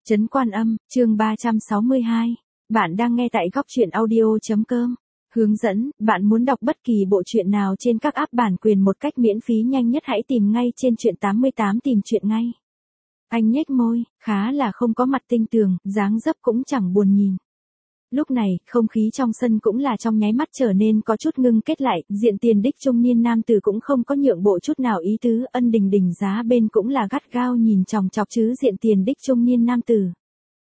Trấn Quan Âm, chương 362. Bạn đang nghe tại góc truyện audio.com. Hướng dẫn, bạn muốn đọc bất kỳ bộ truyện nào trên các app bản quyền một cách miễn phí nhanh nhất hãy tìm ngay trên truyện 88 tìm truyện ngay. Anh nhếch môi, khá là không có mặt tinh tường, dáng dấp cũng chẳng buồn nhìn. Lúc này, không khí trong sân cũng là trong nháy mắt trở nên có chút ngưng kết lại, diện tiền đích trung niên nam tử cũng không có nhượng bộ chút nào ý tứ, Ân Đình Đình giá bên cũng là gắt gao nhìn chòng chọc chứ diện tiền đích trung niên nam tử.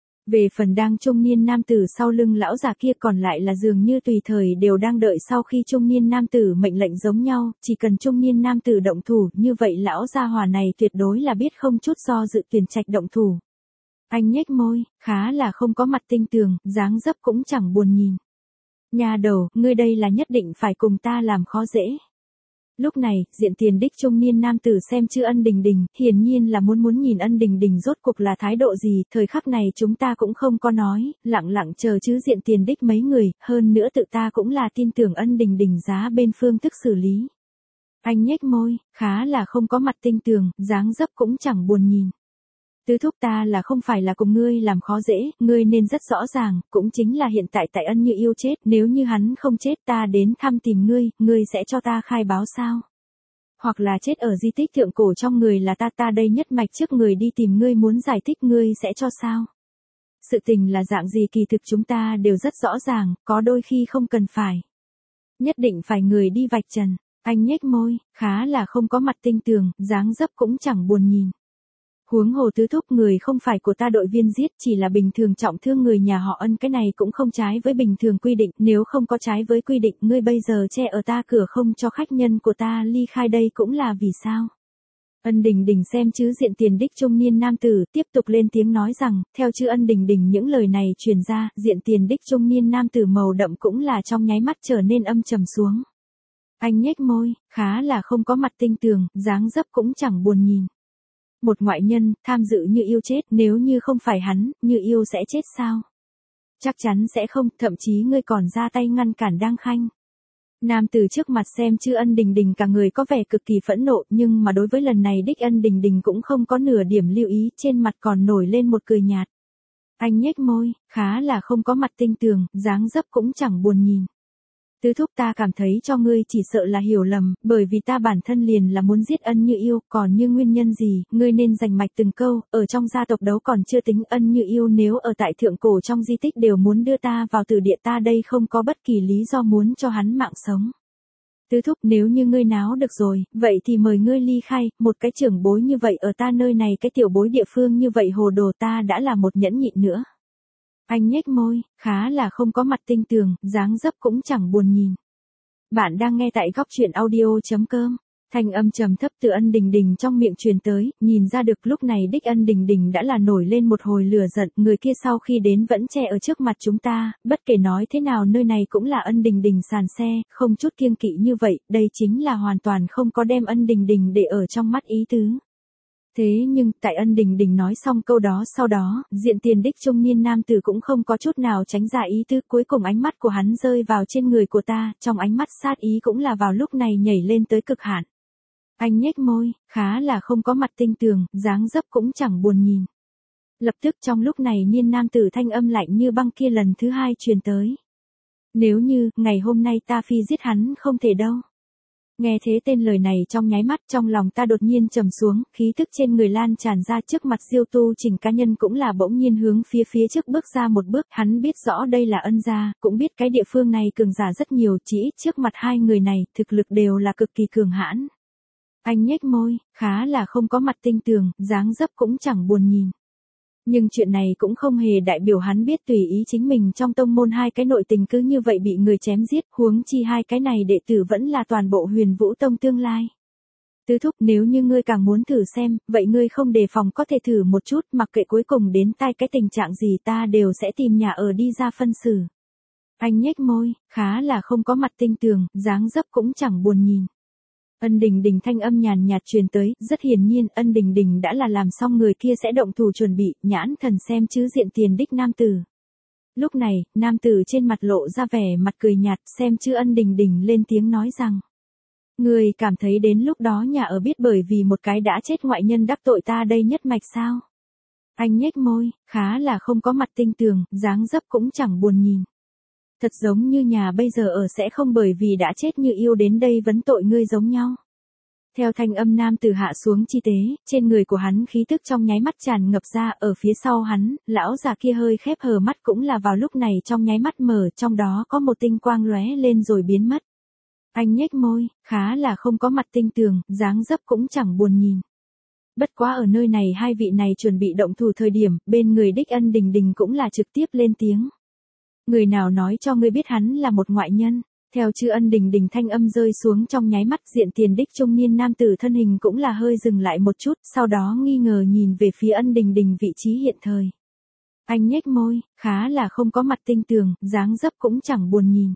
Về phần đang trung niên nam tử sau lưng lão già kia còn lại là dường như tùy thời đều đang đợi sau khi trung niên nam tử mệnh lệnh giống nhau, chỉ cần trung niên nam tử động thủ, như vậy lão gia hỏa này tuyệt đối là biết không chút do dự tuyển trạch động thủ. Anh nhếch môi, khá là không có mặt tinh tường, dáng dấp cũng chẳng buồn nhìn. Nhà đầu, ngươi đây là nhất định phải cùng ta làm khó dễ. Lúc này, diện tiền đích trung niên nam tử xem chữ Ân Đình Đình, hiển nhiên là muốn nhìn Ân Đình Đình rốt cuộc là thái độ gì, thời khắc này chúng ta cũng không có nói, lặng lặng chờ chứ diện tiền đích mấy người, hơn nữa tự ta cũng là tin tưởng Ân Đình Đình giá bên phương thức xử lý. Anh nhếch môi, khá là không có mặt tinh tường, dáng dấp cũng chẳng buồn nhìn. Tứ thúc ta là không phải là cùng ngươi làm khó dễ, ngươi nên rất rõ ràng, cũng chính là hiện tại tại Ân Như Yêu chết, nếu như hắn không chết ta đến thăm tìm ngươi sẽ cho ta khai báo sao? Hoặc là chết ở di tích thượng cổ trong người là ta đây nhất mạch trước người đi tìm ngươi muốn giải thích ngươi sẽ cho sao? Sự tình là dạng gì kỳ thực chúng ta đều rất rõ ràng, có đôi khi không cần phải. Nhất định phải người đi vạch trần, anh nhếch môi, khá là không có mặt tinh tường, dáng dấp cũng chẳng buồn nhìn. Huống hồ tứ thúc người không phải của ta đội viên giết chỉ là bình thường trọng thương người nhà họ Ân cái này cũng không trái với bình thường quy định, nếu không có trái với quy định ngươi bây giờ che ở ta cửa không cho khách nhân của ta ly khai đây cũng là vì sao? Ân Đình Đình xem chứ diện tiền đích trung niên nam tử tiếp tục lên tiếng nói rằng, theo chữ Ân Đình Đình những lời này truyền ra, diện tiền đích trung niên nam tử màu đậm cũng là trong nháy mắt trở nên âm trầm xuống. Anh nhếch môi, khá là không có mặt tinh tường, dáng dấp cũng chẳng buồn nhìn. Một ngoại nhân, tham dự Như Yêu chết, nếu như không phải hắn, Như Yêu sẽ chết sao? Chắc chắn sẽ không, thậm chí ngươi còn ra tay ngăn cản Đang Khanh. Nam từ trước mặt xem chữ Ân Đình Đình cả người có vẻ cực kỳ phẫn nộ, nhưng mà đối với lần này đích Ân Đình Đình cũng không có nửa điểm lưu ý, trên mặt còn nổi lên một cười nhạt. Anh nhếch môi, khá là không có mặt tinh tường, dáng dấp cũng chẳng buồn nhìn. Tứ thúc ta cảm thấy cho ngươi chỉ sợ là hiểu lầm, bởi vì ta bản thân liền là muốn giết Ân Như Yêu, còn như nguyên nhân gì, ngươi nên dành mạch từng câu, ở trong gia tộc đấu còn chưa tính Ân Như Yêu nếu ở tại thượng cổ trong di tích đều muốn đưa ta vào tử địa ta đây không có bất kỳ lý do muốn cho hắn mạng sống. Tứ thúc nếu như ngươi náo được rồi, vậy thì mời ngươi ly khai, một cái trưởng bối như vậy ở ta nơi này cái tiểu bối địa phương như vậy hồ đồ ta đã là một nhẫn nhịn nữa. Anh nhếch môi, khá là không có mặt tinh tường, dáng dấp cũng chẳng buồn nhìn. Bạn đang nghe tại góc truyện audio.com. Thanh âm trầm thấp từ Ân Đình Đình trong miệng truyền tới, nhìn ra được lúc này đích Ân Đình Đình đã là nổi lên một hồi lửa giận, người kia sau khi đến vẫn che ở trước mặt chúng ta, bất kể nói thế nào nơi này cũng là Ân Đình Đình sàn xe, không chút kiêng kỵ như vậy, đây chính là hoàn toàn không có đem Ân Đình Đình để ở trong mắt ý tứ. Thế nhưng, tại Ân Đình Đình nói xong câu đó sau đó, diện tiền đích trung niên nam tử cũng không có chút nào tránh ra ý tứ, cuối cùng ánh mắt của hắn rơi vào trên người của ta, trong ánh mắt sát ý cũng là vào lúc này nhảy lên tới cực hạn. Anh nhếch môi, khá là không có mặt tinh tường, dáng dấp cũng chẳng buồn nhìn. Lập tức trong lúc này niên nam tử thanh âm lạnh như băng kia lần thứ hai truyền tới. Nếu như, ngày hôm nay ta phi giết hắn không thể đâu. Nghe thế tên lời này trong nháy mắt trong lòng ta đột nhiên trầm xuống, khí thức trên người lan tràn ra trước mặt Diêu Tu Trình cá nhân cũng là bỗng nhiên hướng phía trước bước ra một bước, hắn biết rõ đây là Ân gia, cũng biết cái địa phương này cường giả rất nhiều, chỉ ít trước mặt hai người này, thực lực đều là cực kỳ cường hãn. Anh nhếch môi, khá là không có mặt tinh tường, dáng dấp cũng chẳng buồn nhìn. Nhưng chuyện này cũng không hề đại biểu hắn biết tùy ý chính mình trong tông môn hai cái nội tình cứ như vậy bị người chém giết, huống chi hai cái này đệ tử vẫn là toàn bộ Huyền Vũ Tông tương lai. Tứ thúc nếu như ngươi càng muốn thử xem, vậy ngươi không đề phòng có thể thử một chút, mặc kệ cuối cùng đến tai cái tình trạng gì ta đều sẽ tìm nhà ở đi ra phân xử. Anh nhếch môi, khá là không có mặt tinh tường, dáng dấp cũng chẳng buồn nhìn. Ân Đình Đình thanh âm nhàn nhạt truyền tới, rất hiển nhiên Ân Đình Đình đã là làm xong người kia sẽ động thủ chuẩn bị, nhãn thần xem chứ diện tiền đích nam tử. Lúc này, nam tử trên mặt lộ ra vẻ mặt cười nhạt xem chứ Ân Đình Đình lên tiếng nói rằng. Người cảm thấy đến lúc đó nhà ở biết bởi vì một cái đã chết ngoại nhân đắc tội ta đây nhất mạch sao? Anh nhếch môi, khá là không có mặt tinh tường, dáng dấp cũng chẳng buồn nhìn. Thật giống như nhà bây giờ ở sẽ không bởi vì đã chết như yêu đến đây vấn tội ngươi giống nhau. Theo thanh âm nam tử hạ xuống chi tế, trên người của hắn khí tức trong nháy mắt tràn ngập ra, ở phía sau hắn, lão già kia hơi khép hờ mắt cũng là vào lúc này trong nháy mắt mở, trong đó có một tinh quang lóe lên rồi biến mất. Anh nhếch môi, khá là không có mặt tinh tường, dáng dấp cũng chẳng buồn nhìn. Bất quá ở nơi này hai vị này chuẩn bị động thủ thời điểm, bên người đích Ân Đình Đình cũng là trực tiếp lên tiếng. Người nào nói cho ngươi biết hắn là một ngoại nhân? Theo chữ Ân Đình Đình thanh âm rơi xuống trong nháy mắt, diện tiền đích trung niên nam tử thân hình cũng là hơi dừng lại một chút, sau đó nghi ngờ nhìn về phía Ân Đình Đình vị trí hiện thời. Anh nhếch môi, khá là không có mặt tinh tường, dáng dấp cũng chẳng buồn nhìn.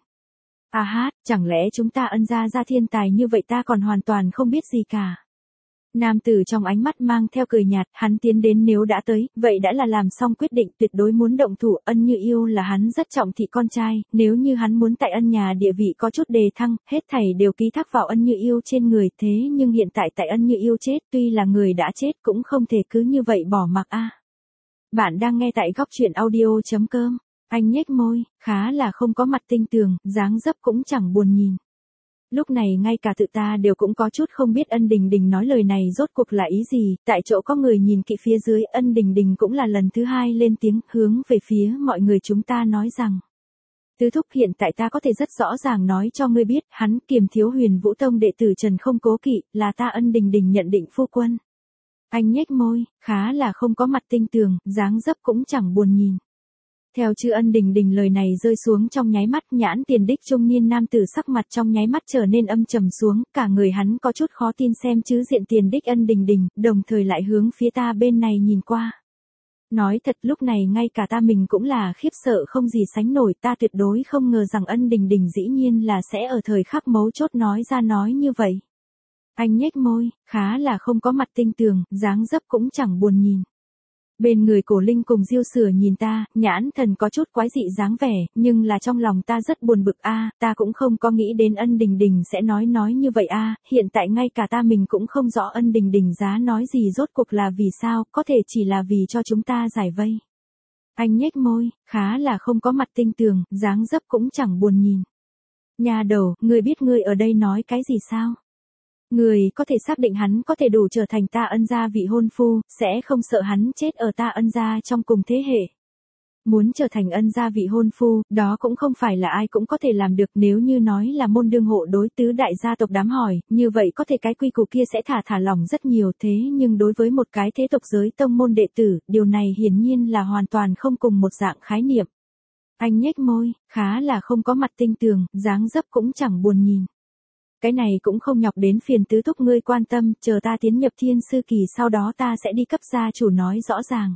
À hát, chẳng lẽ chúng ta Ân gia ra thiên tài như vậy ta còn hoàn toàn không biết gì cả. Nam tử trong ánh mắt mang theo cười nhạt, hắn tiến đến nếu đã tới, vậy đã là làm xong quyết định tuyệt đối muốn động thủ. Ân Như Yêu là hắn rất trọng thị con trai, nếu như hắn muốn tại Ân nhà địa vị có chút đề thăng, hết thảy đều ký thác vào Ân Như Yêu trên người. Thế nhưng hiện tại tại Ân Như Yêu chết, tuy là người đã chết cũng không thể cứ như vậy bỏ mặc a. Bạn đang nghe tại góc truyện audio.com. Anh nhếch môi, khá là không có mặt tinh tường, dáng dấp cũng chẳng buồn nhìn. Lúc này ngay cả tự ta đều cũng có chút không biết Ân Đình Đình nói lời này rốt cuộc là ý gì, tại chỗ có người nhìn kỹ phía dưới, Ân Đình Đình cũng là lần thứ hai lên tiếng, hướng về phía mọi người chúng ta nói rằng. Tứ thúc, hiện tại ta có thể rất rõ ràng nói cho ngươi biết, hắn Kiềm Thiếu Huyền Vũ Tông đệ tử Trần Không Cố Kỵ, là ta Ân Đình Đình nhận định phu quân. Anh nhếch môi, khá là không có mặt tinh tường, dáng dấp cũng chẳng buồn nhìn. Theo chữ Ân Đình Đình lời này rơi xuống trong nháy mắt, nhãn tiền đích trung niên nam tử sắc mặt trong nháy mắt trở nên âm trầm xuống, cả người hắn có chút khó tin xem chữ diện tiền đích Ân Đình Đình, đồng thời lại hướng phía ta bên này nhìn qua. Nói thật lúc này ngay cả ta mình cũng là khiếp sợ không gì sánh nổi, ta tuyệt đối không ngờ rằng Ân Đình Đình dĩ nhiên là sẽ ở thời khắc mấu chốt nói ra nói như vậy. Anh nhếch môi, khá là không có mặt tinh tường, dáng dấp cũng chẳng buồn nhìn. Bên người Cổ Linh cùng Diêu Sửa nhìn ta, nhãn thần có chút quái dị dáng vẻ, nhưng là trong lòng ta rất buồn bực ta cũng không có nghĩ đến Ân Đình Đình sẽ nói như vậy hiện tại ngay cả ta mình cũng không rõ Ân Đình Đình giá nói gì rốt cuộc là vì sao, có thể chỉ là vì cho chúng ta giải vây. Anh nhếch môi, khá là không có mặt tinh tường, dáng dấp cũng chẳng buồn nhìn. Nhà đầu, ngươi biết ngươi ở đây nói cái gì sao? Người có thể xác định hắn có thể đủ trở thành ta Ân gia vị hôn phu, sẽ không sợ hắn chết ở ta Ân gia trong cùng thế hệ. Muốn trở thành Ân gia vị hôn phu, đó cũng không phải là ai cũng có thể làm được, nếu như nói là môn đương hộ đối tứ đại gia tộc đám hỏi, như vậy có thể cái quy củ kia sẽ thả lỏng rất nhiều, thế nhưng đối với một cái thế tộc giới tông môn đệ tử, điều này hiển nhiên là hoàn toàn không cùng một dạng khái niệm. Anh nhếch môi, khá là không có mặt tinh tường, dáng dấp cũng chẳng buồn nhìn. Cái này cũng không nhọc đến phiền tứ thúc ngươi quan tâm, chờ ta tiến nhập thiên sư kỳ sau đó ta sẽ đi cấp gia chủ nói rõ ràng.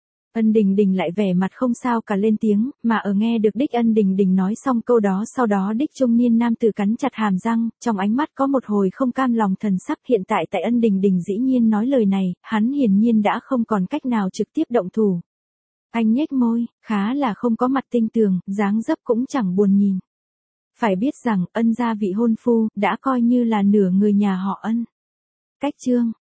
Ân Đình Đình lại vẻ mặt không sao cả lên tiếng, mà ở nghe được đích Ân Đình Đình nói xong câu đó sau đó đích trung niên nam tử cắn chặt hàm răng, trong ánh mắt có một hồi không cam lòng thần sắc. Hiện tại tại Ân Đình Đình dĩ nhiên nói lời này, hắn hiển nhiên đã không còn cách nào trực tiếp động thủ. Anh nhếch môi, khá là không có mặt tinh tường, dáng dấp cũng chẳng buồn nhìn. Phải biết rằng, Ân gia vị hôn phu, đã coi như là nửa người nhà họ Ân. Cách chương